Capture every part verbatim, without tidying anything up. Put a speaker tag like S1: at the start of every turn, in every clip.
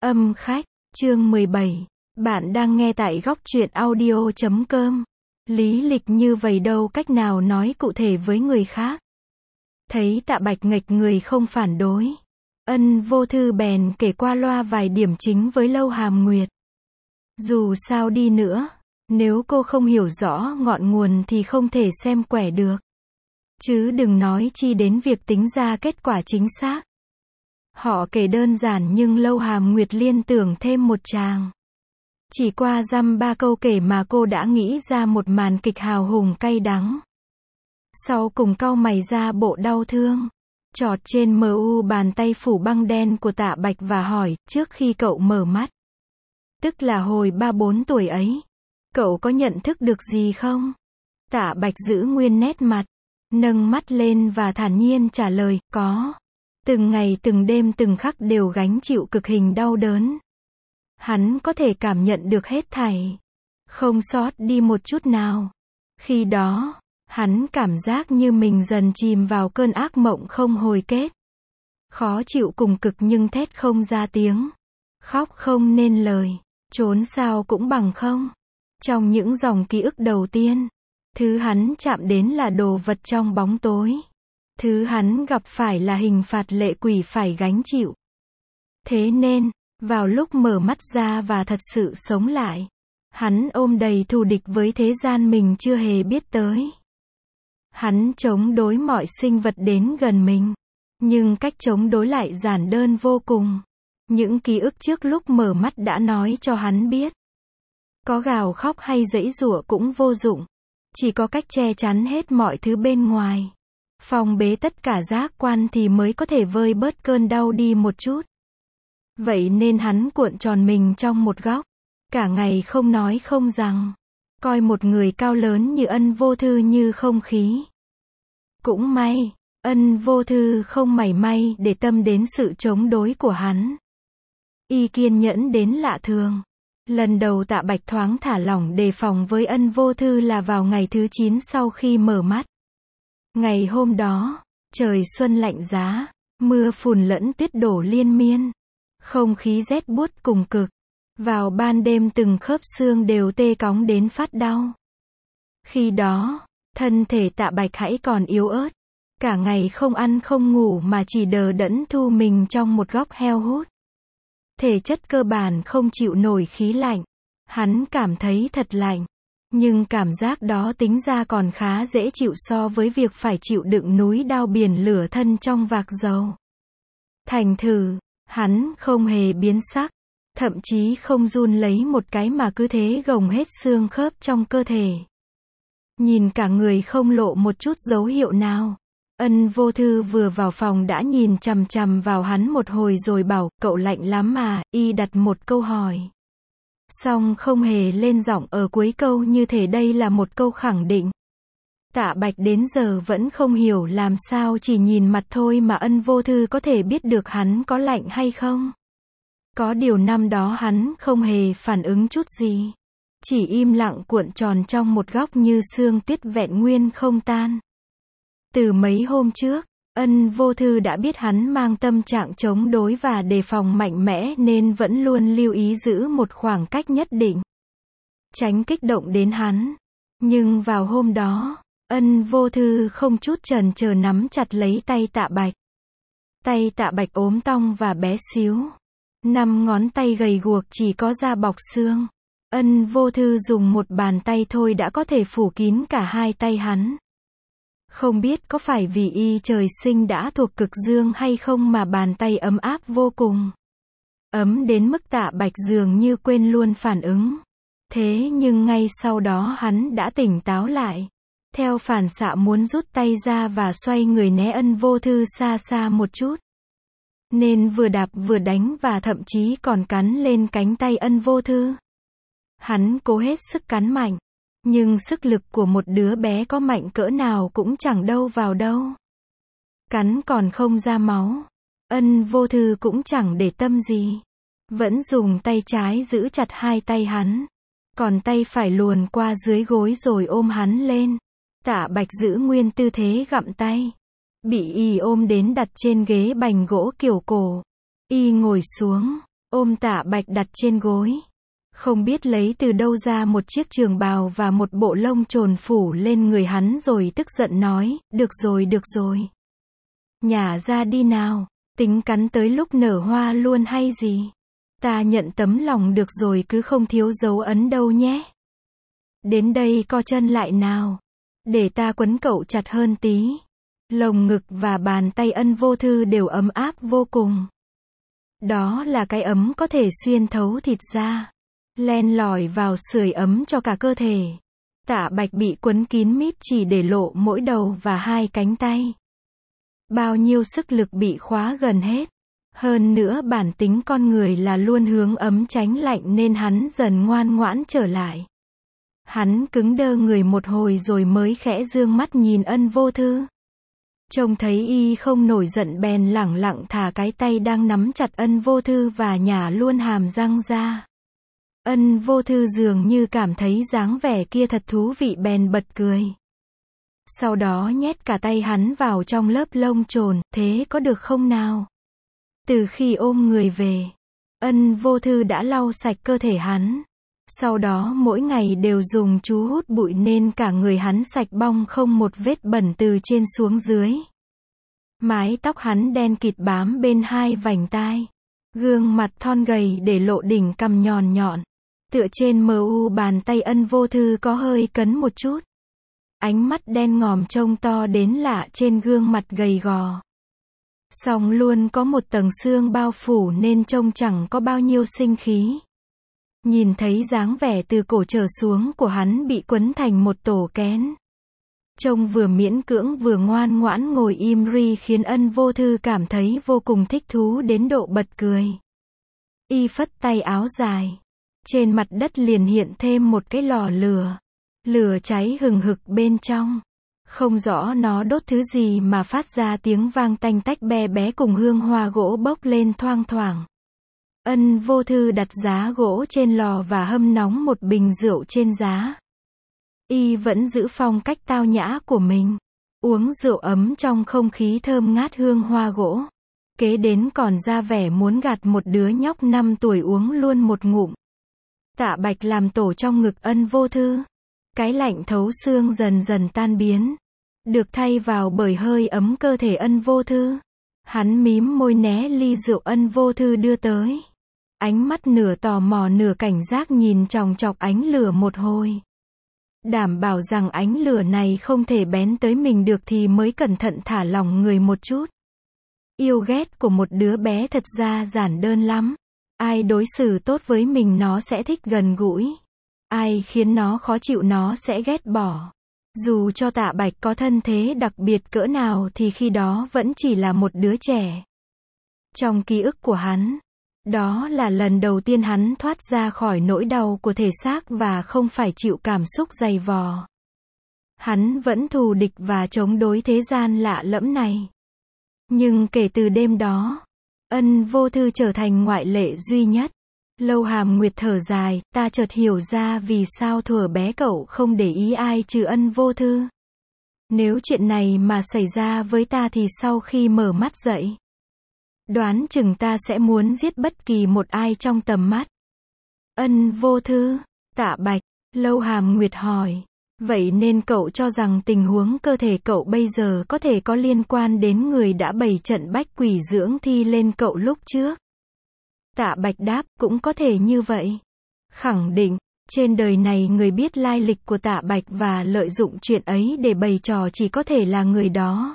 S1: Âm khách, chương mười bảy. Bạn đang nghe tại góc truyện audio chấm com. Lý lịch như vậy đâu cách nào nói cụ thể với người khác. Thấy Tạ Bạch nghệch người không phản đối. Ân Vô Thư bèn kể qua loa vài điểm chính với Lâu Hàm Nguyệt. Dù sao đi nữa, nếu cô không hiểu rõ ngọn nguồn thì không thể xem quẻ được. Chứ đừng nói chi đến việc tính ra kết quả chính xác. Họ kể đơn giản nhưng Lâu Hàm Nguyệt liên tưởng thêm một tràng. Chỉ qua dăm ba câu kể mà cô đã nghĩ ra một màn kịch hào hùng cay đắng. Sau cùng cau mày ra bộ đau thương. Chọt trên mờ u bàn tay phủ băng đen của Tạ Bạch và hỏi, trước khi cậu mở mắt. Tức là hồi ba bốn tuổi ấy. Cậu có nhận thức được gì không? Tạ Bạch giữ nguyên nét mặt. Nâng mắt lên và thản nhiên trả lời, có. Từng ngày từng đêm từng khắc đều gánh chịu cực hình đau đớn. Hắn có thể cảm nhận được hết thảy. Không sót đi một chút nào. Khi đó, hắn cảm giác như mình dần chìm vào cơn ác mộng không hồi kết. Khó chịu cùng cực nhưng thét không ra tiếng. Khóc không nên lời. Trốn sao cũng bằng không. Trong những dòng ký ức đầu tiên, thứ hắn chạm đến là đồ vật trong bóng tối. Thứ hắn gặp phải là hình phạt lệ quỷ phải gánh chịu. Thế nên, vào lúc mở mắt ra và thật sự sống lại, hắn ôm đầy thù địch với thế gian mình chưa hề biết tới. Hắn chống đối mọi sinh vật đến gần mình. Nhưng cách chống đối lại giản đơn vô cùng. Những ký ức trước lúc mở mắt đã nói cho hắn biết. Có gào khóc hay giãy giụa cũng vô dụng. Chỉ có cách che chắn hết mọi thứ bên ngoài. Phong bế tất cả giác quan thì mới có thể vơi bớt cơn đau đi một chút. Vậy nên hắn cuộn tròn mình trong một góc. Cả ngày không nói không rằng. Coi một người cao lớn như Ân Vô Thư như không khí. Cũng may, Ân Vô Thư không mảy may để tâm đến sự chống đối của hắn. Y kiên nhẫn đến lạ thường. Lần đầu Tạ Bạch thoáng thả lỏng đề phòng với Ân Vô Thư là vào ngày thứ chín sau khi mở mắt. Ngày hôm đó, trời xuân lạnh giá, mưa phùn lẫn tuyết đổ liên miên. Không khí rét buốt cùng cực. Vào ban đêm từng khớp xương đều tê cóng đến phát đau. Khi đó, thân thể Tạ Bạch hãy còn yếu ớt. Cả ngày không ăn không ngủ mà chỉ đờ đẫn thu mình trong một góc heo hút. Thể chất cơ bản không chịu nổi khí lạnh. Hắn cảm thấy thật lạnh. Nhưng cảm giác đó tính ra còn khá dễ chịu so với việc phải chịu đựng núi đao biển lửa thân trong vạc dầu. Thành thử, hắn không hề biến sắc. Thậm chí không run lấy một cái mà cứ thế gồng hết xương khớp trong cơ thể. Nhìn cả người không lộ một chút dấu hiệu nào. Ân Vô Thư vừa vào phòng đã nhìn chằm chằm vào hắn một hồi rồi bảo, cậu lạnh lắm mà, y đặt một câu hỏi. Xong không hề lên giọng ở cuối câu như thể đây là một câu khẳng định. Tạ Bạch đến giờ vẫn không hiểu làm sao chỉ nhìn mặt thôi mà Ân Vô Thư có thể biết được hắn có lạnh hay không. Có điều năm đó hắn không hề phản ứng chút gì. Chỉ im lặng cuộn tròn trong một góc như sương tuyết vẹn nguyên không tan. Từ mấy hôm trước, Ân Vô Thư đã biết hắn mang tâm trạng chống đối và đề phòng mạnh mẽ nên vẫn luôn lưu ý giữ một khoảng cách nhất định. Tránh kích động đến hắn. Nhưng vào hôm đó, Ân Vô Thư không chút chần chờ nắm chặt lấy tay Tạ Bạch. Tay Tạ Bạch ốm tong và bé xíu. Năm ngón tay gầy guộc chỉ có da bọc xương. Ân Vô Thư dùng một bàn tay thôi đã có thể phủ kín cả hai tay hắn. Không biết có phải vì y trời sinh đã thuộc cực dương hay không mà bàn tay ấm áp vô cùng. Ấm đến mức Tạ Bạch dường như quên luôn phản ứng. Thế nhưng ngay sau đó hắn đã tỉnh táo lại. Theo phản xạ muốn rút tay ra và xoay người né Ân Vô Thư xa xa một chút. Nên vừa đạp vừa đánh và thậm chí còn cắn lên cánh tay Ân Vô Thư. Hắn cố hết sức cắn mạnh. Nhưng sức lực của một đứa bé có mạnh cỡ nào cũng chẳng đâu vào đâu. Cắn còn không ra máu. Ân Vô Thư cũng chẳng để tâm gì. Vẫn dùng tay trái giữ chặt hai tay hắn. Còn tay phải luồn qua dưới gối rồi ôm hắn lên. Tạ Bạch giữ nguyên tư thế gặm tay. Bị y ôm đến đặt trên ghế bành gỗ kiểu cổ. Y ngồi xuống, ôm Tạ Bạch đặt trên gối. Không biết lấy từ đâu ra một chiếc trường bào và một bộ lông trồn phủ lên người hắn rồi tức giận nói, được rồi được rồi. Nhả ra đi nào, tính cắn tới lúc nở hoa luôn hay gì. Ta nhận tấm lòng được rồi cứ không thiếu dấu ấn đâu nhé. Đến đây co chân lại nào. Để ta quấn cậu chặt hơn tí. Lồng ngực và bàn tay Ân Vô Thư đều ấm áp vô cùng. Đó là cái ấm có thể xuyên thấu thịt ra, len lỏi vào sưởi ấm cho cả cơ thể. Tạ Bạch bị quấn kín mít chỉ để lộ mỗi đầu và hai cánh tay. Bao nhiêu sức lực bị khóa gần hết. Hơn nữa bản tính con người là luôn hướng ấm tránh lạnh nên hắn dần ngoan ngoãn trở lại. Hắn cứng đơ người một hồi rồi mới khẽ dương mắt nhìn Ân Vô Thư. Trông thấy y không nổi giận bèn lẳng lặng thả cái tay đang nắm chặt Ân Vô Thư và nhả luôn hàm răng ra. Ân Vô Thư dường như cảm thấy dáng vẻ kia thật thú vị bèn bật cười. Sau đó nhét cả tay hắn vào trong lớp lông trồn, thế có được không nào? Từ khi ôm người về, Ân Vô Thư đã lau sạch cơ thể hắn. Sau đó mỗi ngày đều dùng chú hút bụi nên cả người hắn sạch bong không một vết bẩn từ trên xuống dưới. Mái tóc hắn đen kịt bám bên hai vành tai. Gương mặt thon gầy để lộ đỉnh cằm nhọn nhọn. Tựa trên mờ u bàn tay Ân Vô Thư có hơi cấn một chút. Ánh mắt đen ngòm trông to đến lạ trên gương mặt gầy gò. Song luôn có một tầng xương bao phủ nên trông chẳng có bao nhiêu sinh khí. Nhìn thấy dáng vẻ từ cổ trở xuống của hắn bị quấn thành một tổ kén. Trông vừa miễn cưỡng vừa ngoan ngoãn ngồi im ri khiến Ân Vô Thư cảm thấy vô cùng thích thú đến độ bật cười. Y phất tay áo dài. Trên mặt đất liền hiện thêm một cái lò lửa. Lửa cháy hừng hực bên trong. Không rõ nó đốt thứ gì mà phát ra tiếng vang tanh tách be bé cùng hương hoa gỗ bốc lên thoang thoảng. Ân Vô Thư đặt giá gỗ trên lò và hâm nóng một bình rượu trên giá. Y vẫn giữ phong cách tao nhã của mình. Uống rượu ấm trong không khí thơm ngát hương hoa gỗ. Kế đến còn ra vẻ muốn gạt một đứa nhóc năm tuổi uống luôn một ngụm. Tạ Bạch làm tổ trong ngực Ân Vô Thư. Cái lạnh thấu xương dần dần tan biến. Được thay vào bởi hơi ấm cơ thể Ân Vô Thư. Hắn mím môi né ly rượu Ân Vô Thư đưa tới. Ánh mắt nửa tò mò nửa cảnh giác nhìn chòng chọc ánh lửa một hồi. Đảm bảo rằng ánh lửa này không thể bén tới mình được thì mới cẩn thận thả lỏng người một chút. Yêu ghét của một đứa bé thật ra giản đơn lắm. Ai đối xử tốt với mình nó sẽ thích gần gũi. Ai khiến nó khó chịu nó sẽ ghét bỏ. Dù cho Tạ Bạch có thân thế đặc biệt cỡ nào thì khi đó vẫn chỉ là một đứa trẻ. Trong ký ức của hắn, đó là lần đầu tiên hắn thoát ra khỏi nỗi đau của thể xác và không phải chịu cảm xúc dày vò. Hắn vẫn thù địch và chống đối thế gian lạ lẫm này. Nhưng kể từ đêm đó, Ân Vô Thư trở thành ngoại lệ duy nhất. Lâu Hàm Nguyệt thở dài, ta chợt hiểu ra vì sao thuở bé cậu không để ý ai trừ Ân Vô Thư. Nếu chuyện này mà xảy ra với ta thì sau khi mở mắt dậy, đoán chừng ta sẽ muốn giết bất kỳ một ai trong tầm mắt. Ân Vô Thư, Tạ Bạch, Lâu Hàm Nguyệt hỏi. Vậy nên cậu cho rằng tình huống cơ thể cậu bây giờ có thể có liên quan đến người đã bày trận bách quỷ dưỡng thi lên cậu lúc trước? Tạ Bạch đáp, cũng có thể như vậy. Khẳng định, trên đời này người biết lai lịch của Tạ Bạch và lợi dụng chuyện ấy để bày trò chỉ có thể là người đó.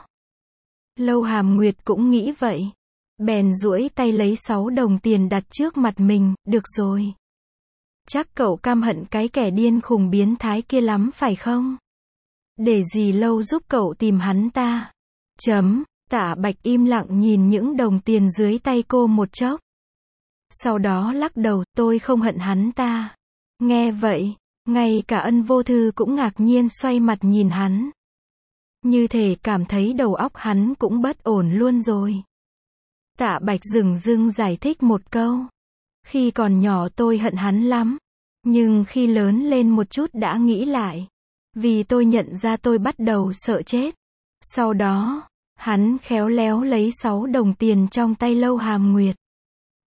S1: Lâu Hàm Nguyệt cũng nghĩ vậy. Bèn duỗi tay lấy sáu đồng tiền đặt trước mặt mình, được rồi. Chắc cậu căm hận cái kẻ điên khùng biến thái kia lắm phải không? Để dì Lâu giúp cậu tìm hắn ta. Chấm, Tạ Bạch im lặng nhìn những đồng tiền dưới tay cô một chốc. Sau đó lắc đầu, tôi không hận hắn ta. Nghe vậy, ngay cả Ân Vô Thư cũng ngạc nhiên xoay mặt nhìn hắn. Như thể cảm thấy đầu óc hắn cũng bất ổn luôn rồi. Tạ Bạch dửng dưng giải thích một câu. Khi còn nhỏ tôi hận hắn lắm. Nhưng khi lớn lên một chút đã nghĩ lại. Vì tôi nhận ra tôi bắt đầu sợ chết. Sau đó, hắn khéo léo lấy sáu đồng tiền trong tay Lâu Hàm Nguyệt.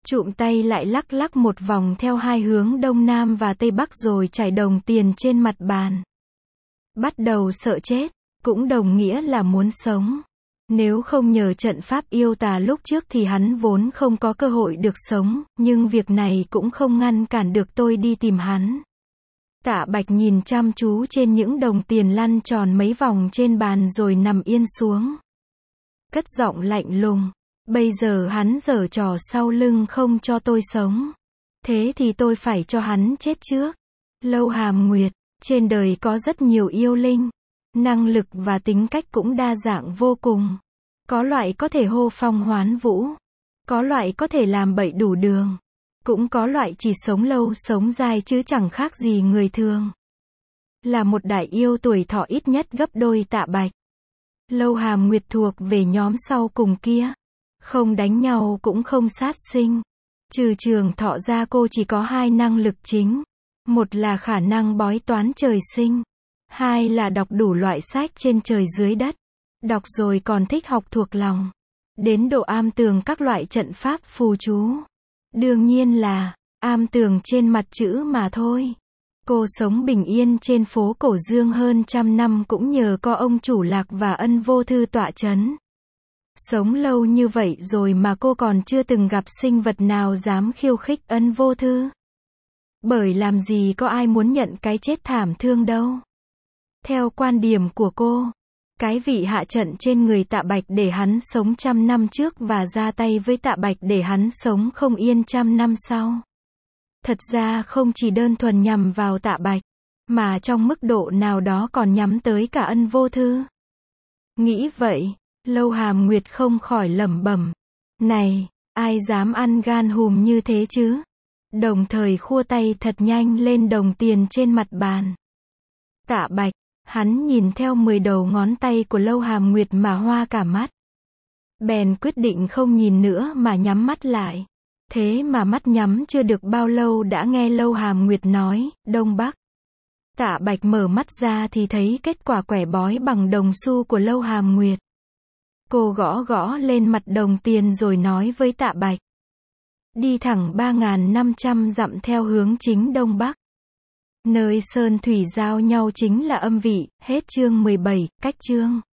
S1: Chụm tay lại lắc lắc một vòng theo hai hướng đông nam và tây bắc rồi trải đồng tiền trên mặt bàn. Bắt đầu sợ chết, cũng đồng nghĩa là muốn sống. Nếu không nhờ trận pháp yêu tà lúc trước thì hắn vốn không có cơ hội được sống, nhưng việc này cũng không ngăn cản được tôi đi tìm hắn. Tạ Bạch nhìn chăm chú trên những đồng tiền lăn tròn mấy vòng trên bàn rồi nằm yên xuống. Cất giọng lạnh lùng. Bây giờ hắn giở trò sau lưng không cho tôi sống. Thế thì tôi phải cho hắn chết trước. Lâu Hàm Nguyệt, trên đời có rất nhiều yêu linh. Năng lực và tính cách cũng đa dạng vô cùng. Có loại có thể hô phong hoán vũ. Có loại có thể làm bậy đủ đường. Cũng có loại chỉ sống lâu sống dài chứ chẳng khác gì người thường. Là một đại yêu tuổi thọ ít nhất gấp đôi Tạ Bạch. Lâu Hàm Nguyệt thuộc về nhóm sau cùng kia. Không đánh nhau cũng không sát sinh. Trừ Trường Thọ ra cô chỉ có hai năng lực chính. Một là khả năng bói toán trời sinh. Hai là đọc đủ loại sách trên trời dưới đất. Đọc rồi còn thích học thuộc lòng. Đến độ am tường các loại trận pháp phù chú. Đương nhiên là am tường trên mặt chữ mà thôi. Cô sống bình yên trên phố Cổ Dương hơn trăm năm cũng nhờ có ông chủ Lạc và Ân Vô Thư tọa chấn. Sống lâu như vậy rồi mà cô còn chưa từng gặp sinh vật nào dám khiêu khích Ân Vô Thư. Bởi làm gì có ai muốn nhận cái chết thảm thương đâu. Theo quan điểm của cô, cái vị hạ trận trên người Tạ Bạch để hắn sống trăm năm trước và ra tay với Tạ Bạch để hắn sống không yên trăm năm sau. Thật ra không chỉ đơn thuần nhằm vào Tạ Bạch, mà trong mức độ nào đó còn nhắm tới cả Ân Vô Thư. Nghĩ vậy, Lâu Hàm Nguyệt không khỏi lẩm bẩm. Này, ai dám ăn gan hùm như thế chứ? Đồng thời khua tay thật nhanh lên đồng tiền trên mặt bàn. Tạ Bạch, hắn nhìn theo mười đầu ngón tay của Lâu Hàm Nguyệt mà hoa cả mắt. Bèn quyết định không nhìn nữa mà nhắm mắt lại. Thế mà mắt nhắm chưa được bao lâu đã nghe Lâu Hàm Nguyệt nói, Đông Bắc. Tạ Bạch mở mắt ra thì thấy kết quả quẻ bói bằng đồng xu của Lâu Hàm Nguyệt. Cô gõ gõ lên mặt đồng tiền rồi nói với Tạ Bạch. Đi thẳng ba nghìn năm trăm dặm theo hướng chính Đông Bắc. Nơi sơn thủy giao nhau chính là âm vị, hết chương mười bảy, cách chương.